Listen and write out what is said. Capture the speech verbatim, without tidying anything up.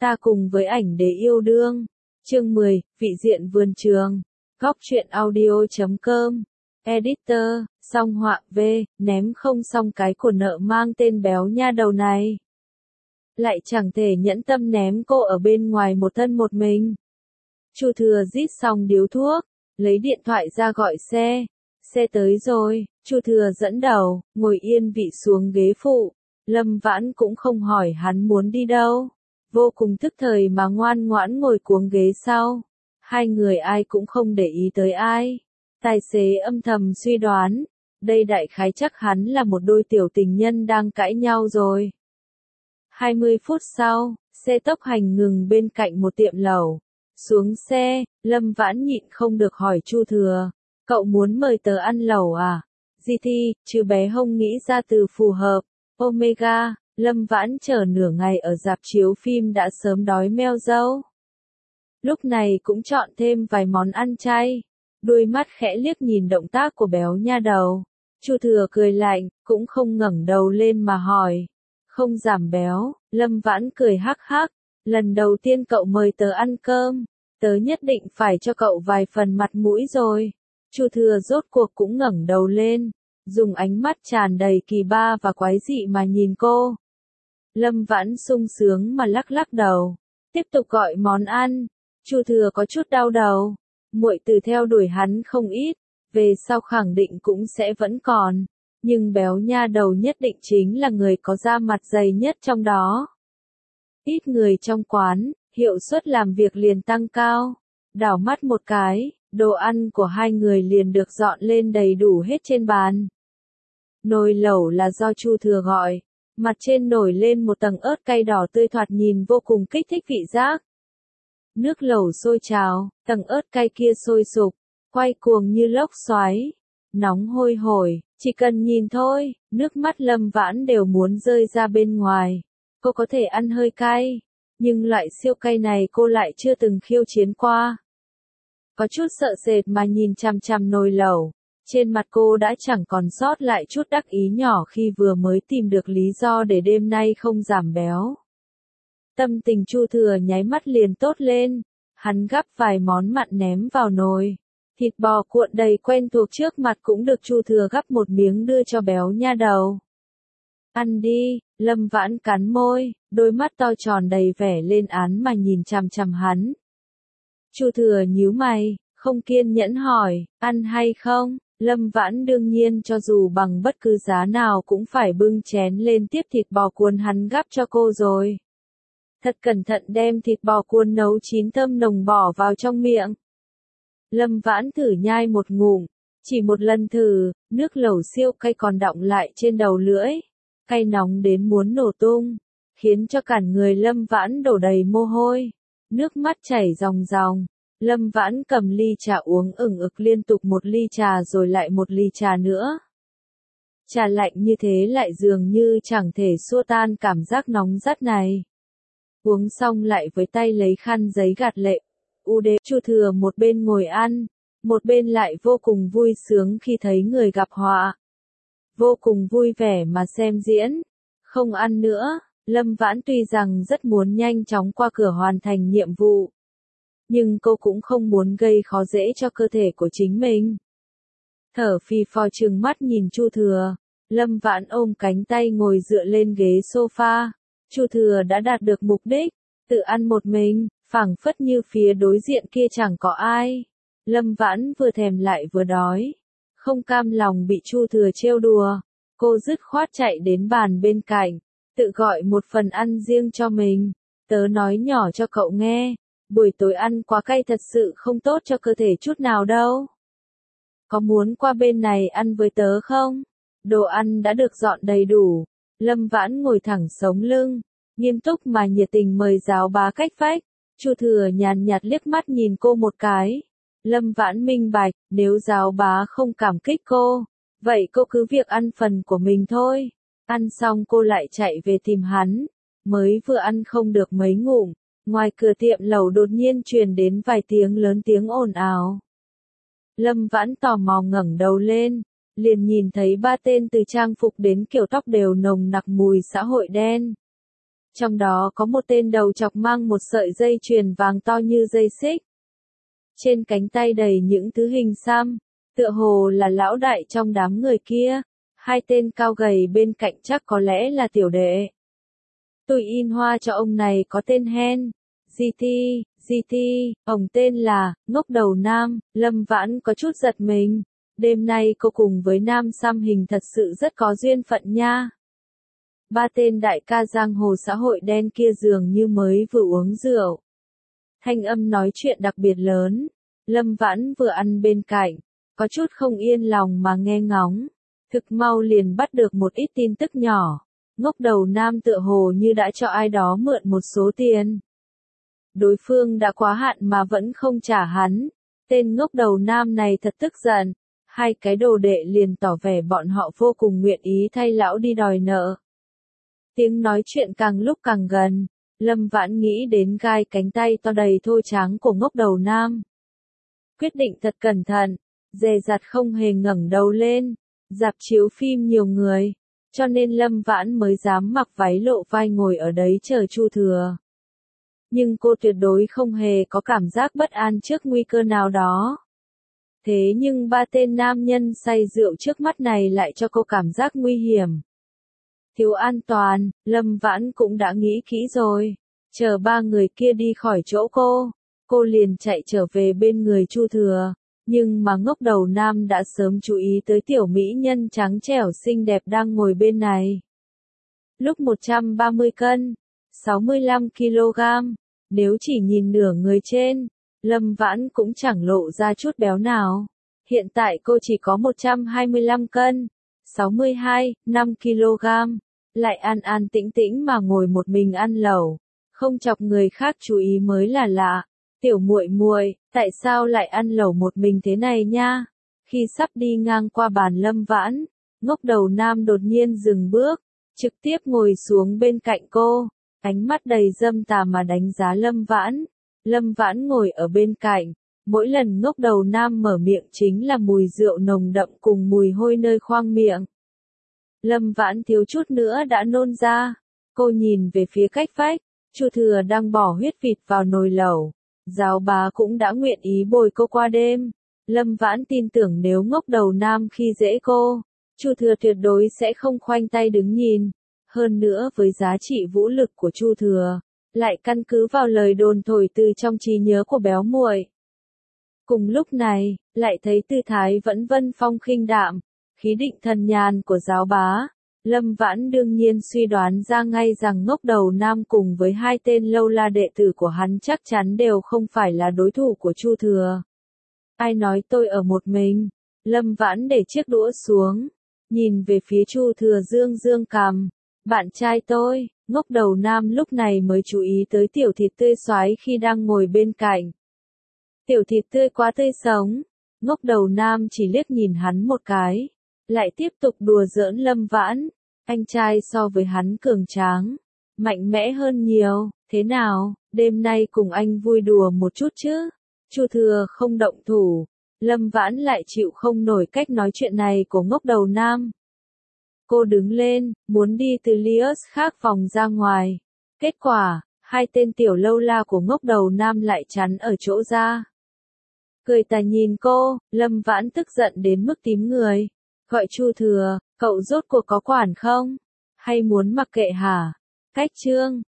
Ta cùng với ảnh để yêu đương. Chương mười, vị diện vườn trường. Góc truyện audio chấm com. Editor, song họa V, ném không xong cái của nợ mang tên béo nha đầu này. Lại chẳng thể nhẫn tâm ném cô ở bên ngoài một thân một mình. Chu Thừa rít xong điếu thuốc, lấy điện thoại ra gọi xe. Xe tới rồi, Chu Thừa dẫn đầu, ngồi yên vị xuống ghế phụ. Lâm Vãn cũng không hỏi hắn muốn đi đâu. Vô cùng thức thời mà ngoan ngoãn ngồi cuống ghế sau. Hai người ai cũng không để ý tới ai. Tài xế âm thầm suy đoán, đây đại khái chắc hắn là một đôi tiểu tình nhân đang cãi nhau rồi. hai mươi phút sau, xe tốc hành ngừng bên cạnh một tiệm lẩu. Xuống xe, Lâm Vãn nhịn không được hỏi Chu Thừa, cậu muốn mời tớ ăn lẩu à? Di Thi, chứ bé Hông nghĩ ra từ phù hợp. Omega, Lâm Vãn chờ nửa ngày ở rạp chiếu phim đã sớm đói meo râu. Lúc này cũng chọn thêm vài món ăn chay. Đôi mắt khẽ liếc nhìn động tác của béo nha đầu. Chu Thừa cười lạnh, cũng không ngẩng đầu lên mà hỏi. Không giảm béo, Lâm Vãn cười hắc hắc. Lần đầu tiên cậu mời tớ ăn cơm, tớ nhất định phải cho cậu vài phần mặt mũi rồi. Chu Thừa rốt cuộc cũng ngẩng đầu lên, dùng ánh mắt tràn đầy kỳ ba và quái dị mà nhìn cô. Lâm Vãn sung sướng mà lắc lắc đầu, tiếp tục gọi món ăn. Chu Thừa có chút đau đầu, muội từ theo đuổi hắn không ít, về sau khẳng định cũng sẽ vẫn còn, nhưng béo nha đầu nhất định chính là người có da mặt dày nhất trong đó. Ít người trong quán, hiệu suất làm việc liền tăng cao. Đảo mắt một cái, đồ ăn của hai người liền được dọn lên đầy đủ hết trên bàn. Nồi lẩu là do Chu Thừa gọi, mặt trên nổi lên một tầng ớt cay đỏ tươi thoạt nhìn vô cùng kích thích vị giác. Nước lẩu sôi trào, tầng ớt cay kia sôi sục, quay cuồng như lốc xoáy, nóng hôi hổi, chỉ cần nhìn thôi, nước mắt Lâm Vãn đều muốn rơi ra bên ngoài. Cô có thể ăn hơi cay, nhưng loại siêu cay này cô lại chưa từng khiêu chiến qua. Có chút sợ sệt mà nhìn chằm chằm nồi lẩu, trên mặt cô đã chẳng còn sót lại chút đắc ý nhỏ khi vừa mới tìm được lý do để đêm nay không giảm béo. Tâm tình Chu Thừa nháy mắt liền tốt lên, hắn gắp vài món mặn ném vào nồi. Thịt bò cuộn đầy quen thuộc trước mặt cũng được Chu Thừa gắp một miếng đưa cho béo nha đầu. Ăn đi, Lâm Vãn cắn môi, đôi mắt to tròn đầy vẻ lên án mà nhìn chằm chằm hắn. Chu Thừa nhíu mày, không kiên nhẫn hỏi, ăn hay không? Lâm Vãn đương nhiên cho dù bằng bất cứ giá nào cũng phải bưng chén lên tiếp thịt bò cuốn hắn gắp cho cô rồi. Thật cẩn thận đem thịt bò cuốn nấu chín thơm nồng bỏ vào trong miệng. Lâm Vãn thử nhai một ngụm, chỉ một lần thử, nước lẩu siêu cay còn đọng lại trên đầu lưỡi. Cay nóng đến muốn nổ tung, khiến cho cả người Lâm Vãn đổ đầy mồ hôi, nước mắt chảy ròng ròng. Lâm Vãn cầm ly trà uống ửng ực liên tục một ly trà rồi lại một ly trà nữa. Trà lạnh như thế lại dường như chẳng thể xua tan cảm giác nóng rát này. Uống xong lại với tay lấy khăn giấy gạt lệ. U đê, Chu Thừa một bên ngồi ăn, một bên lại vô cùng vui sướng khi thấy người gặp họa. Vô cùng vui vẻ mà xem diễn. Không ăn nữa, Lâm Vãn tuy rằng rất muốn nhanh chóng qua cửa hoàn thành nhiệm vụ. Nhưng cô cũng không muốn gây khó dễ cho cơ thể của chính mình. Thở phì phò trừng mắt nhìn Chu Thừa, Lâm Vãn ôm cánh tay ngồi dựa lên ghế sofa. Chu Thừa đã đạt được mục đích, tự ăn một mình, phảng phất như phía đối diện kia chẳng có ai. Lâm Vãn vừa thèm lại vừa đói. Không cam lòng bị Chu Thừa trêu đùa, cô dứt khoát chạy đến bàn bên cạnh, tự gọi một phần ăn riêng cho mình. Tớ nói nhỏ cho cậu nghe, buổi tối ăn quá cay thật sự không tốt cho cơ thể chút nào đâu. Có muốn qua bên này ăn với tớ không? Đồ ăn đã được dọn đầy đủ. Lâm Vãn ngồi thẳng sống lưng, nghiêm túc mà nhiệt tình mời giáo bá cách vách. Chu Thừa nhàn nhạt liếc mắt nhìn cô một cái. Lâm Vãn minh bạch, nếu giáo bá không cảm kích cô, vậy cô cứ việc ăn phần của mình thôi. Ăn xong cô lại chạy về tìm hắn, mới vừa ăn không được mấy ngụm, ngoài cửa tiệm lẩu đột nhiên truyền đến vài tiếng lớn tiếng ồn ào. Lâm Vãn tò mò ngẩng đầu lên, liền nhìn thấy ba tên từ trang phục đến kiểu tóc đều nồng nặc mùi xã hội đen. Trong đó có một tên đầu chọc mang một sợi dây chuyền vàng to như dây xích. Trên cánh tay đầy những thứ hình xăm, tựa hồ là lão đại trong đám người kia. Hai tên cao gầy bên cạnh chắc có lẽ là tiểu đệ. Tôi in hoa cho ông này có tên Hen. giê tê, giê tê, ông tên là, ngốc đầu nam. Lâm Vãn có chút giật mình. Đêm nay cô cùng với nam xăm hình thật sự rất có duyên phận nha. Ba tên đại ca giang hồ xã hội đen kia dường như mới vừa uống rượu. Thanh âm nói chuyện đặc biệt lớn. Lâm Vãn vừa ăn bên cạnh, có chút không yên lòng mà nghe ngóng. Thực mau liền bắt được một ít tin tức nhỏ. Ngốc đầu nam tựa hồ như đã cho ai đó mượn một số tiền. Đối phương đã quá hạn mà vẫn không trả hắn. Tên ngốc đầu nam này thật tức giận. Hai cái đồ đệ liền tỏ vẻ bọn họ vô cùng nguyện ý thay lão đi đòi nợ. Tiếng nói chuyện càng lúc càng gần. Lâm Vãn nghĩ đến gai cánh tay to đầy thô tráng của ngốc đầu nam. Quyết định thật cẩn thận, dè dặt không hề ngẩng đầu lên. Rạp chiếu phim nhiều người, cho nên Lâm Vãn mới dám mặc váy lộ vai ngồi ở đấy chờ Chu Thừa. Nhưng cô tuyệt đối không hề có cảm giác bất an trước nguy cơ nào đó. Thế nhưng ba tên nam nhân say rượu trước mắt này lại cho cô cảm giác nguy hiểm. Thiếu an toàn, Lâm Vãn cũng đã nghĩ kỹ rồi. Chờ ba người kia đi khỏi chỗ cô, cô liền chạy trở về bên người Chu Thừa. Nhưng mà ngốc đầu nam đã sớm chú ý tới tiểu mỹ nhân trắng trẻo xinh đẹp đang ngồi bên này. Lúc một trăm ba mươi cân, sáu mươi lăm ki lô gam, nếu chỉ nhìn nửa người trên, Lâm Vãn cũng chẳng lộ ra chút béo nào. Hiện tại cô chỉ có một trăm hai mươi lăm cân, sáu mươi hai phẩy năm ki lô gam, lại an an tĩnh tĩnh mà ngồi một mình ăn lẩu, không chọc người khác chú ý mới là lạ. Tiểu muội muội, tại sao lại ăn lẩu một mình thế này nha? Khi sắp đi ngang qua bàn Lâm Vãn, ngốc đầu nam đột nhiên dừng bước, trực tiếp ngồi xuống bên cạnh cô, ánh mắt đầy dâm tà mà đánh giá Lâm Vãn. Lâm Vãn ngồi ở bên cạnh, mỗi lần ngốc đầu nam mở miệng chính là mùi rượu nồng đậm cùng mùi hôi nơi khoang miệng. Lâm Vãn thiếu chút nữa đã nôn ra, cô nhìn về phía cách vách, Chu Thừa đang bỏ huyết vịt vào nồi lẩu. Giáo bá cũng đã nguyện ý bồi cô qua đêm. Lâm Vãn tin tưởng nếu ngốc đầu nam khi dễ cô, Chu Thừa tuyệt đối sẽ không khoanh tay đứng nhìn. Hơn nữa với giá trị vũ lực của Chu Thừa, lại căn cứ vào lời đồn thổi từ trong trí nhớ của béo muội. Cùng lúc này, lại thấy tư thái vẫn vân phong khinh đạm, khí định thần nhàn của giáo bá. Lâm Vãn đương nhiên suy đoán ra ngay rằng ngốc đầu nam cùng với hai tên lâu la đệ tử của hắn chắc chắn đều không phải là đối thủ của Chu Thừa. Ai nói tôi ở một mình? Lâm Vãn để chiếc đũa xuống, nhìn về phía Chu Thừa dương dương cằm. Bạn trai tôi, ngốc đầu nam lúc này mới chú ý tới tiểu thịt tươi xoái khi đang ngồi bên cạnh. Tiểu thịt tươi quá tươi sống, ngốc đầu nam chỉ liếc nhìn hắn một cái. Lại tiếp tục đùa giỡn Lâm Vãn, anh trai so với hắn cường tráng, mạnh mẽ hơn nhiều, thế nào, đêm nay cùng anh vui đùa một chút chứ? Chu Thừa không động thủ, Lâm Vãn lại chịu không nổi cách nói chuyện này của ngốc đầu nam. Cô đứng lên, muốn đi từ Lius khác phòng ra ngoài. Kết quả, hai tên tiểu lâu la của ngốc đầu nam lại chắn ở chỗ ra. Cười tà nhìn cô, Lâm Vãn tức giận đến mức tím người. Gọi Chu Thừa, cậu rốt cuộc có quản không? Hay muốn mặc kệ hả? Cách chương